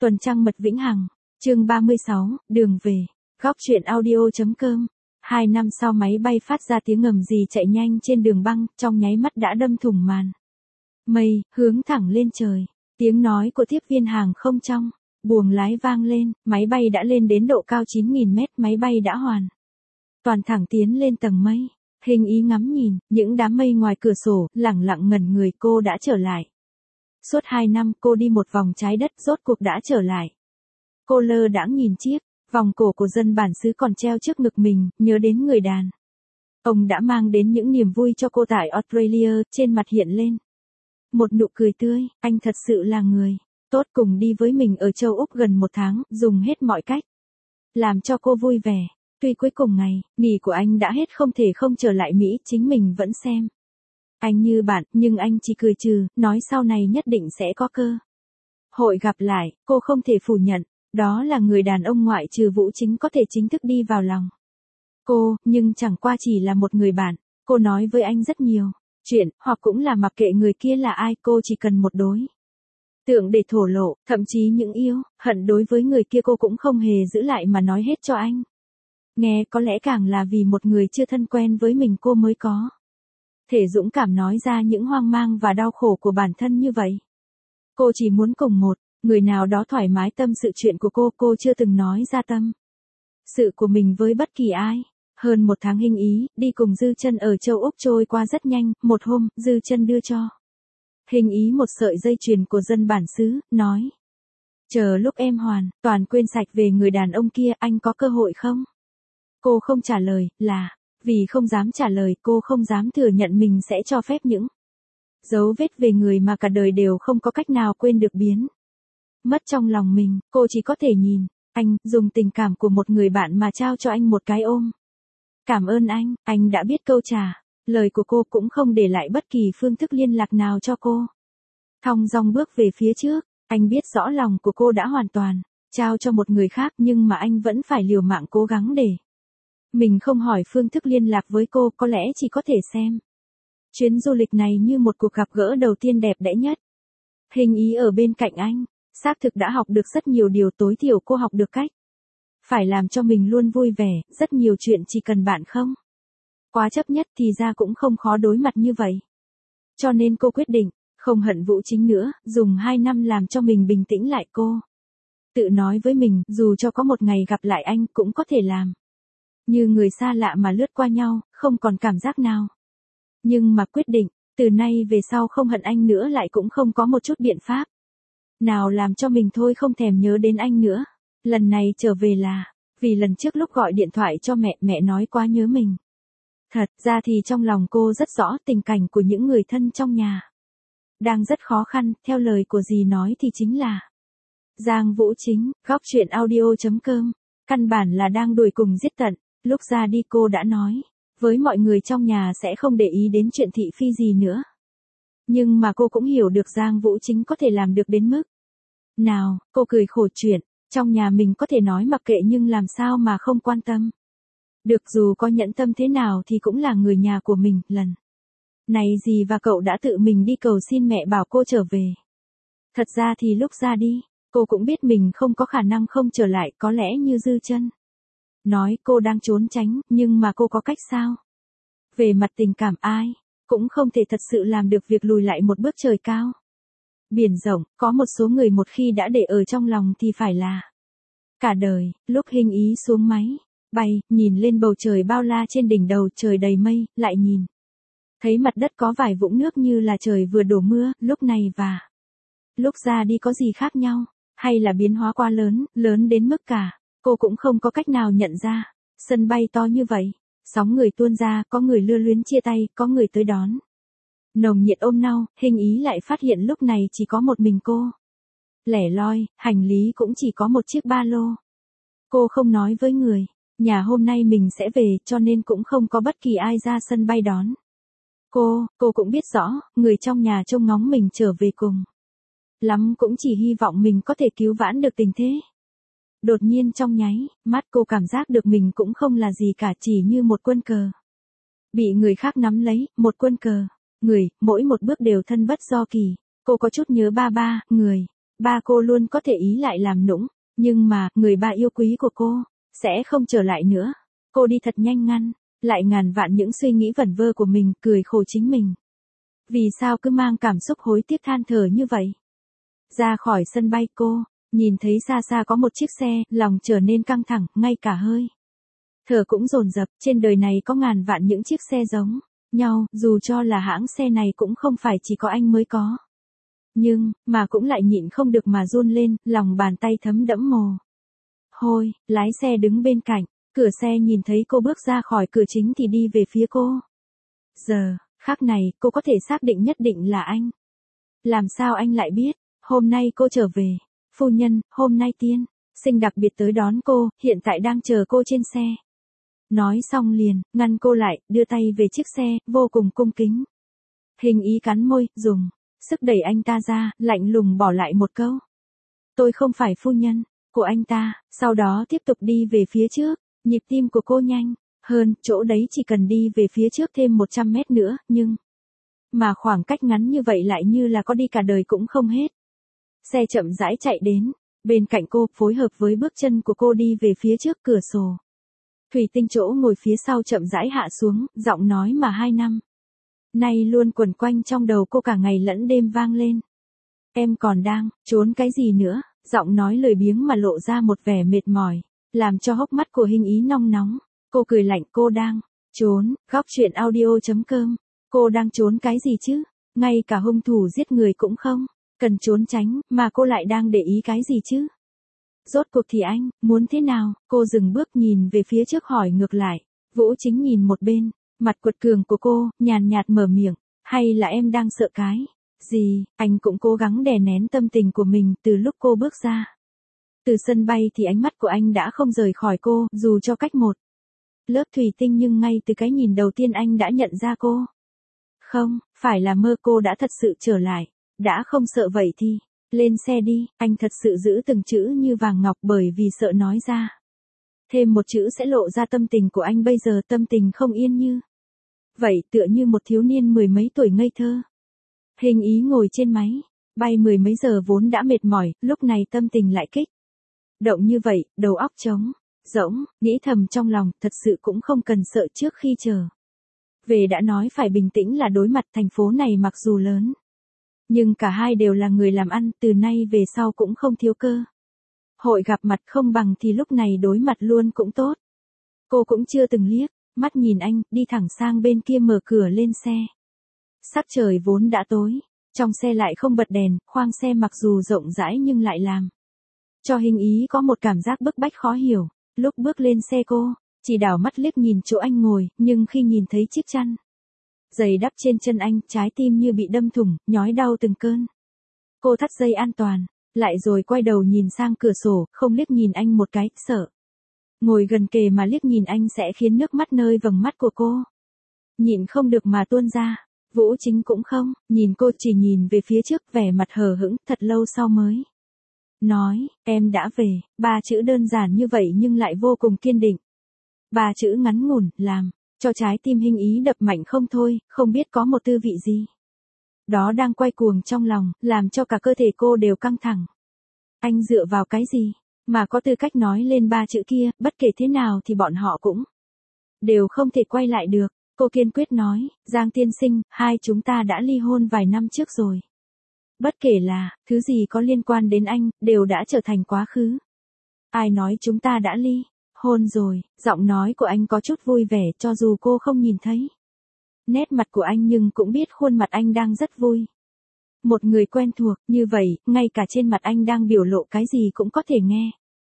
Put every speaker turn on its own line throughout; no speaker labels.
Tuần trăng mật vĩnh hằng, chương 36, đường về, góc truyện audio.com. 2 năm sau máy bay phát ra tiếng ngầm gì chạy nhanh trên đường băng, trong nháy mắt đã đâm thủng màn mây, hướng thẳng lên trời. Tiếng nói của tiếp viên hàng không trong buồng lái vang lên, máy bay đã lên đến độ cao 9.000 mét, máy bay đã hoàn toàn thẳng tiến lên tầng mây. Hình ý ngắm nhìn, những đám mây ngoài cửa sổ, lẳng lặng ngẩn người. Cô đã trở lại. Suốt 2 năm cô đi một vòng trái đất, rốt cuộc đã trở lại. Cô lơ đãng nhìn chiếc vòng cổ của dân bản xứ còn treo trước ngực mình, nhớ đến người đàn ông đã mang đến những niềm vui cho cô tại Australia. Trên mặt hiện lên một nụ cười tươi, anh thật sự là người tốt, cùng đi với mình ở châu Úc gần 1 tháng, dùng hết mọi cách làm cho cô vui vẻ. Tuy cuối cùng ngày nghỉ của anh đã hết, không thể không trở lại Mỹ, chính mình vẫn xem anh như bạn, nhưng anh chỉ cười trừ, nói sau này nhất định sẽ có cơ hội gặp lại. Cô không thể phủ nhận, đó là người đàn ông ngoại trừ Vũ Chính có thể chính thức đi vào lòng cô, nhưng chẳng qua chỉ là một người bạn. Cô nói với anh rất nhiều chuyện, hoặc cũng là mặc kệ người kia là ai, cô chỉ cần một đối tượng để thổ lộ, thậm chí những yêu hận đối với người kia cô cũng không hề giữ lại mà nói hết cho anh nghe. Có lẽ càng là vì một người chưa thân quen với mình cô mới có thể dũng cảm nói ra những hoang mang và đau khổ của bản thân như vậy. Cô chỉ muốn cùng một người nào đó thoải mái tâm sự chuyện của cô chưa từng nói ra tâm sự của mình với bất kỳ ai. Hơn 1 tháng Hình Ý đi cùng Dư Chân ở châu Úc trôi qua rất nhanh. Một hôm, Dư Chân đưa cho Hình Ý một sợi dây chuyền của dân bản xứ, nói: chờ lúc em hoàn toàn quên sạch về người đàn ông kia, anh có cơ hội không? Cô không trả lời, là vì không dám trả lời. Cô không dám thừa nhận mình sẽ cho phép những dấu vết về người mà cả đời đều không có cách nào quên được biến mất trong lòng mình. Cô chỉ có thể nhìn anh, dùng tình cảm của một người bạn mà trao cho anh một cái ôm. Cảm ơn anh đã biết câu trả lời của cô, cũng không để lại bất kỳ phương thức liên lạc nào cho cô. Thong dong bước về phía trước, anh biết rõ lòng của cô đã hoàn toàn trao cho một người khác, nhưng mà anh vẫn phải liều mạng cố gắng để mình không hỏi phương thức liên lạc với cô. Có lẽ chỉ có thể xem chuyến du lịch này như một cuộc gặp gỡ đầu tiên đẹp đẽ nhất. Hình Ý ở bên cạnh anh, xác thực đã học được rất nhiều điều, tối thiểu cô học được cách phải làm cho mình luôn vui vẻ. Rất nhiều chuyện chỉ cần bạn không quá chấp nhất thì ra cũng không khó đối mặt như vậy. Cho nên cô quyết định không hận Vũ Chính nữa, dùng 2 năm làm cho mình bình tĩnh lại. Cô tự nói với mình, dù cho có một ngày gặp lại anh cũng có thể làm như người xa lạ mà lướt qua nhau, không còn cảm giác nào. Nhưng mà quyết định từ nay về sau không hận anh nữa lại cũng không có một chút biện pháp nào làm cho mình thôi không thèm nhớ đến anh nữa. Lần này trở về là vì lần trước lúc gọi điện thoại cho mẹ nói quá nhớ mình. Thật ra thì trong lòng cô rất rõ tình cảnh của những người thân trong nhà đang rất khó khăn. Theo lời của dì nói thì chính là Giang Vũ Chính, góc truyện audio.com, căn bản là đang đuổi cùng giết tận. Lúc ra đi cô đã nói với mọi người trong nhà sẽ không để ý đến chuyện thị phi gì nữa. Nhưng mà cô cũng hiểu được Giang Vũ Chính có thể làm được đến mức nào. Cô cười khổ, chuyện trong nhà mình có thể nói mặc kệ, nhưng làm sao mà không quan tâm được. Dù có nhẫn tâm thế nào thì cũng là người nhà của mình. Lần này dì và cậu đã tự mình đi cầu xin mẹ bảo cô trở về. Thật ra thì lúc ra đi, cô cũng biết mình không có khả năng không trở lại. Có lẽ như Dư Chân nói, cô đang trốn tránh, nhưng mà cô có cách sao? Về mặt tình cảm ai cũng không thể thật sự làm được việc lùi lại một bước trời cao biển rộng. Có một số người một khi đã để ở trong lòng thì phải là cả đời. Lúc Hình Ý xuống máy bay, nhìn lên bầu trời bao la, trên đỉnh đầu trời đầy mây, lại nhìn thấy mặt đất có vài vũng nước như là trời vừa đổ mưa. Lúc này và lúc ra đi có gì khác nhau, hay là biến hóa quá lớn đến mức cả cô cũng không có cách nào nhận ra. Sân bay to như vậy, sóng người tuôn ra, có người lưu luyến chia tay, có người tới đón nồng nhiệt ôm nhau. Hình Ý lại phát hiện lúc này chỉ có một mình cô lẻ loi, hành lý cũng chỉ có một chiếc ba lô. Cô không nói với người nhà hôm nay mình sẽ về, cho nên cũng không có bất kỳ ai ra sân bay đón cô cũng biết rõ người trong nhà trông ngóng mình trở về, cùng lắm cũng chỉ hy vọng mình có thể cứu vãn được tình thế. Đột nhiên trong nháy mắt cô cảm giác được mình cũng không là gì cả, chỉ như một quân cờ bị người khác nắm lấy. Một quân cờ, người, mỗi một bước đều thân bất do kỳ. Cô có chút nhớ ba, người ba cô luôn có thể ý lại làm nũng, nhưng mà, người ba yêu quý của cô, sẽ không trở lại nữa. Cô đi thật nhanh ngăn, lại ngàn vạn những suy nghĩ vẩn vơ của mình, cười khổ chính mình. Vì sao cứ mang cảm xúc hối tiếc than thở như vậy? Ra khỏi sân bay cô, nhìn thấy xa xa có một chiếc xe, lòng trở nên căng thẳng, ngay cả hơi thở cũng dồn dập, trên đời này có ngàn vạn những chiếc xe giống nhau, dù cho là hãng xe này cũng không phải chỉ có anh mới có. Nhưng, mà cũng lại nhịn không được mà run lên, lòng bàn tay thấm đẫm mồ hôi, lái xe đứng bên cạnh, cửa xe nhìn thấy cô bước ra khỏi cửa chính thì đi về phía cô. Giờ, khắc này, cô có thể xác định nhất định là anh. Làm sao anh lại biết, hôm nay cô trở về, phu nhân, hôm nay tiên sinh đặc biệt tới đón cô, hiện tại đang chờ cô trên xe. Nói xong liền, ngăn cô lại, đưa tay về chiếc xe, vô cùng cung kính. Hình ý cắn môi, dùng sức đẩy anh ta ra, lạnh lùng bỏ lại một câu. Tôi không phải phu nhân của anh ta, sau đó tiếp tục đi về phía trước, nhịp tim của cô nhanh hơn, chỗ đấy chỉ cần đi về phía trước thêm 100 mét nữa, nhưng mà khoảng cách ngắn như vậy lại như là có đi cả đời cũng không hết. Xe chậm rãi chạy đến, bên cạnh cô, phối hợp với bước chân của cô đi về phía trước cửa sổ. Thủy Tinh chỗ ngồi phía sau chậm rãi hạ xuống, giọng nói mà 2 năm nay luôn quẩn quanh trong đầu cô cả ngày lẫn đêm vang lên. Em còn đang trốn cái gì nữa? Giọng nói lười biếng mà lộ ra một vẻ mệt mỏi, làm cho hốc mắt của Hình ý nong nóng. Cô cười lạnh, cô đang trốn. Góc truyện audio.com. Cô đang trốn cái gì chứ? Ngay cả hung thủ giết người cũng không cần trốn tránh, mà cô lại đang để ý cái gì chứ? Rốt cuộc thì anh muốn thế nào? Cô dừng bước nhìn về phía trước hỏi ngược lại. Vũ Chính nhìn một bên, mặt quật cường của cô, nhàn nhạt mở miệng. Hay là em đang sợ cái gì? Anh cũng cố gắng đè nén tâm tình của mình từ lúc cô bước ra từ sân bay thì ánh mắt của anh đã không rời khỏi cô, dù cho cách một lớp thủy tinh, nhưng ngay từ cái nhìn đầu tiên anh đã nhận ra cô. Không, phải là mơ, cô đã thật sự trở lại. Đã không sợ vậy thì lên xe đi. Anh thật sự giữ từng chữ như vàng ngọc, bởi vì sợ nói ra thêm một chữ sẽ lộ ra tâm tình của anh bây giờ, tâm tình không yên như vậy, tựa như một thiếu niên mười mấy tuổi ngây thơ. Hình ý ngồi trên máy bay mười mấy giờ vốn đã mệt mỏi, lúc này tâm tình lại kích động như vậy, đầu óc trống rỗng, nghĩ thầm trong lòng, thật sự cũng không cần sợ. Trước khi trở về đã nói phải bình tĩnh là đối mặt thành phố này mặc dù lớn, nhưng cả hai đều là người làm ăn, từ nay về sau cũng không thiếu cơ hội gặp mặt, không bằng thì lúc này đối mặt luôn cũng tốt. Cô cũng chưa từng liếc mắt nhìn anh, đi thẳng sang bên kia mở cửa lên xe. Sắc trời vốn đã tối, trong xe lại không bật đèn, khoang xe mặc dù rộng rãi nhưng lại làm cho Hình ý có một cảm giác bức bách khó hiểu. Lúc bước lên xe cô chỉ đảo mắt liếc nhìn chỗ anh ngồi, nhưng khi nhìn thấy chiếc chăn giày đắp trên chân anh, trái tim như bị đâm thủng, nhói đau từng cơn. Cô thắt dây an toàn lại rồi quay đầu nhìn sang cửa sổ, không liếc nhìn anh một cái, sợ ngồi gần kề mà liếc nhìn anh sẽ khiến nước mắt nơi vầng mắt của cô nhịn không được mà tuôn ra. Vũ Chính cũng không nhìn cô, chỉ nhìn về phía trước, vẻ mặt hờ hững, thật lâu sau mới nói, em đã về. 3 chữ đơn giản như vậy nhưng lại vô cùng kiên định. 3 chữ ngắn ngủn, làm cho trái tim Hình ý đập mạnh không thôi, không biết có một tư vị gì đó đang quay cuồng trong lòng, làm cho cả cơ thể cô đều căng thẳng. Anh dựa vào cái gì mà có tư cách nói lên 3 chữ kia? Bất kể thế nào thì bọn họ cũng đều không thể quay lại được. Cô kiên quyết nói, Giang tiên sinh, hai chúng ta đã ly hôn vài năm trước rồi. Bất kể là thứ gì có liên quan đến anh, đều đã trở thành quá khứ. Ai nói chúng ta đã ly hôn rồi? Giọng nói của anh có chút vui vẻ, cho dù cô không nhìn thấy nét mặt của anh nhưng cũng biết khuôn mặt anh đang rất vui. Một người quen thuộc như vậy, ngay cả trên mặt anh đang biểu lộ cái gì cũng có thể nghe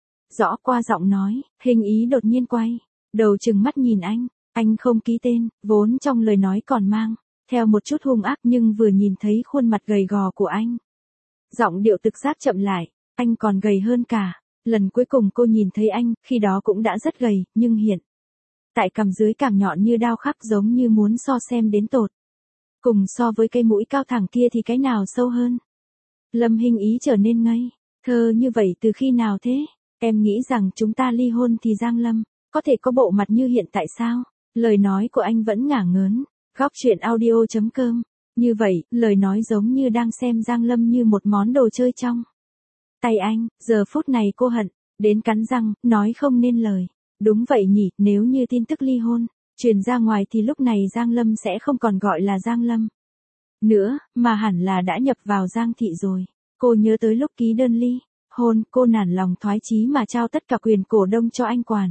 rõ qua giọng nói. Hình ý đột nhiên quay đầu trừng mắt nhìn anh. Anh không ký tên, vốn trong lời nói còn mang theo một chút hung ác, nhưng vừa nhìn thấy khuôn mặt gầy gò của anh, giọng điệu thực giác chậm lại. Anh còn gầy hơn cả lần cuối cùng cô nhìn thấy anh, khi đó cũng đã rất gầy, nhưng hiện tại cằm dưới càng nhọn như đao khắc, giống như muốn so xem đến tột cùng so với cây mũi cao thẳng kia thì cái nào sâu hơn. Lâm Hình ý trở nên ngây thơ như vậy từ khi nào thế? Em nghĩ rằng chúng ta ly hôn thì Giang Lâm có thể có bộ mặt như hiện tại sao? Lời nói của anh vẫn ngả ngớn. Góc truyện audio.com. Như vậy, lời nói giống như đang xem Giang Lâm như một món đồ chơi trong tay anh, giờ phút này cô hận, đến cắn răng, nói không nên lời. Đúng vậy nhỉ, nếu như tin tức ly hôn, truyền ra ngoài thì lúc này Giang Lâm sẽ không còn gọi là Giang Lâm nữa, mà hẳn là đã nhập vào Giang Thị rồi. Cô nhớ tới lúc ký đơn ly hôn, cô nản lòng thoái chí mà trao tất cả quyền cổ đông cho anh quản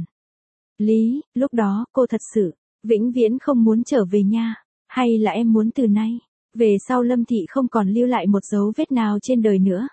lý, lúc đó cô thật sự vĩnh viễn không muốn trở về nha. Hay là em muốn từ nay về sau Lâm Thị không còn lưu lại một dấu vết nào trên đời nữa.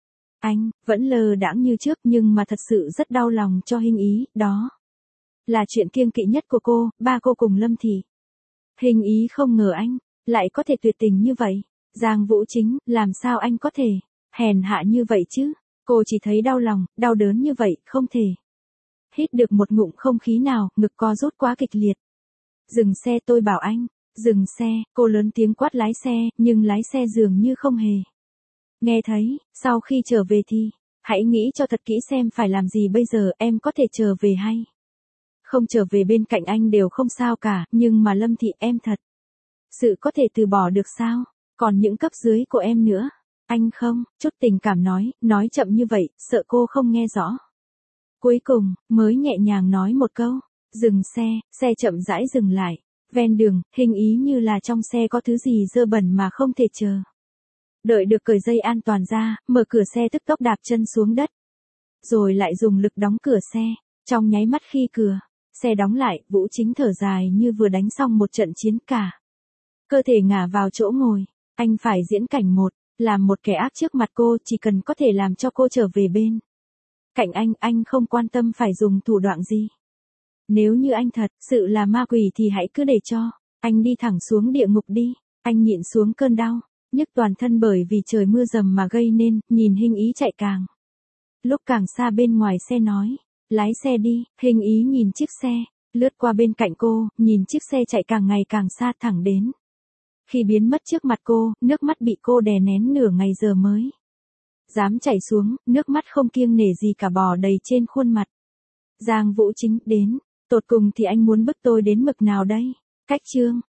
Anh vẫn lờ đãng như trước nhưng mà thật sự rất đau lòng cho Hình Ý, đó là chuyện kiêng kỵ nhất của cô, ba cô cùng Lâm Thị. Hình Ý không ngờ anh lại có thể tuyệt tình như vậy. Giang Vũ Chính, làm sao anh có thể hèn hạ như vậy chứ? Cô chỉ thấy đau lòng, đau đớn như vậy, không thể hít được một ngụm không khí nào, ngực co rút quá kịch liệt. Dừng xe, tôi bảo anh. Dừng xe, cô lớn tiếng quát lái xe, nhưng lái xe dường như không hề nghe thấy. Sau khi trở về thì hãy nghĩ cho thật kỹ xem phải làm gì bây giờ, em có thể trở về hay không trở về bên cạnh anh đều không sao cả, nhưng mà Lâm Thị, em thật sự có thể từ bỏ được sao? Còn những cấp dưới của em nữa. Anh không, chút tình cảm nói chậm như vậy, sợ cô không nghe rõ. Cuối cùng, mới nhẹ nhàng nói một câu. Dừng xe, xe chậm rãi dừng lại. Ven đường, Hình Ý như là trong xe có thứ gì dơ bẩn mà không thể chờ đợi được cởi dây an toàn ra, mở cửa xe tức tốc đạp chân xuống đất. Rồi lại dùng lực đóng cửa xe. Trong nháy mắt khi cửa xe đóng lại, Vũ Chính thở dài như vừa đánh xong một trận chiến cả. Cơ thể ngả vào chỗ ngồi. Anh phải diễn cảnh một, làm một kẻ ác trước mặt cô, chỉ cần có thể làm cho cô trở về bên cạnh anh không quan tâm phải dùng thủ đoạn gì. Nếu như anh thật sự là ma quỷ thì hãy cứ để cho anh đi thẳng xuống địa ngục đi. Anh nhịn xuống cơn đau nhức toàn thân bởi vì trời mưa dầm mà gây nên, nhìn Hình Ý chạy càng lúc càng xa bên ngoài xe nói. Lái xe đi. Hình Ý nhìn chiếc xe lướt qua bên cạnh cô, nhìn chiếc xe chạy càng ngày càng xa thẳng đến khi biến mất trước mặt cô, nước mắt bị cô đè nén nửa ngày giờ mới dám chảy xuống, nước mắt không kiêng nể gì cả bò đầy trên khuôn mặt. Giang Vũ Chính đến, tột cùng thì anh muốn bức tôi đến mực nào đây? Cách chương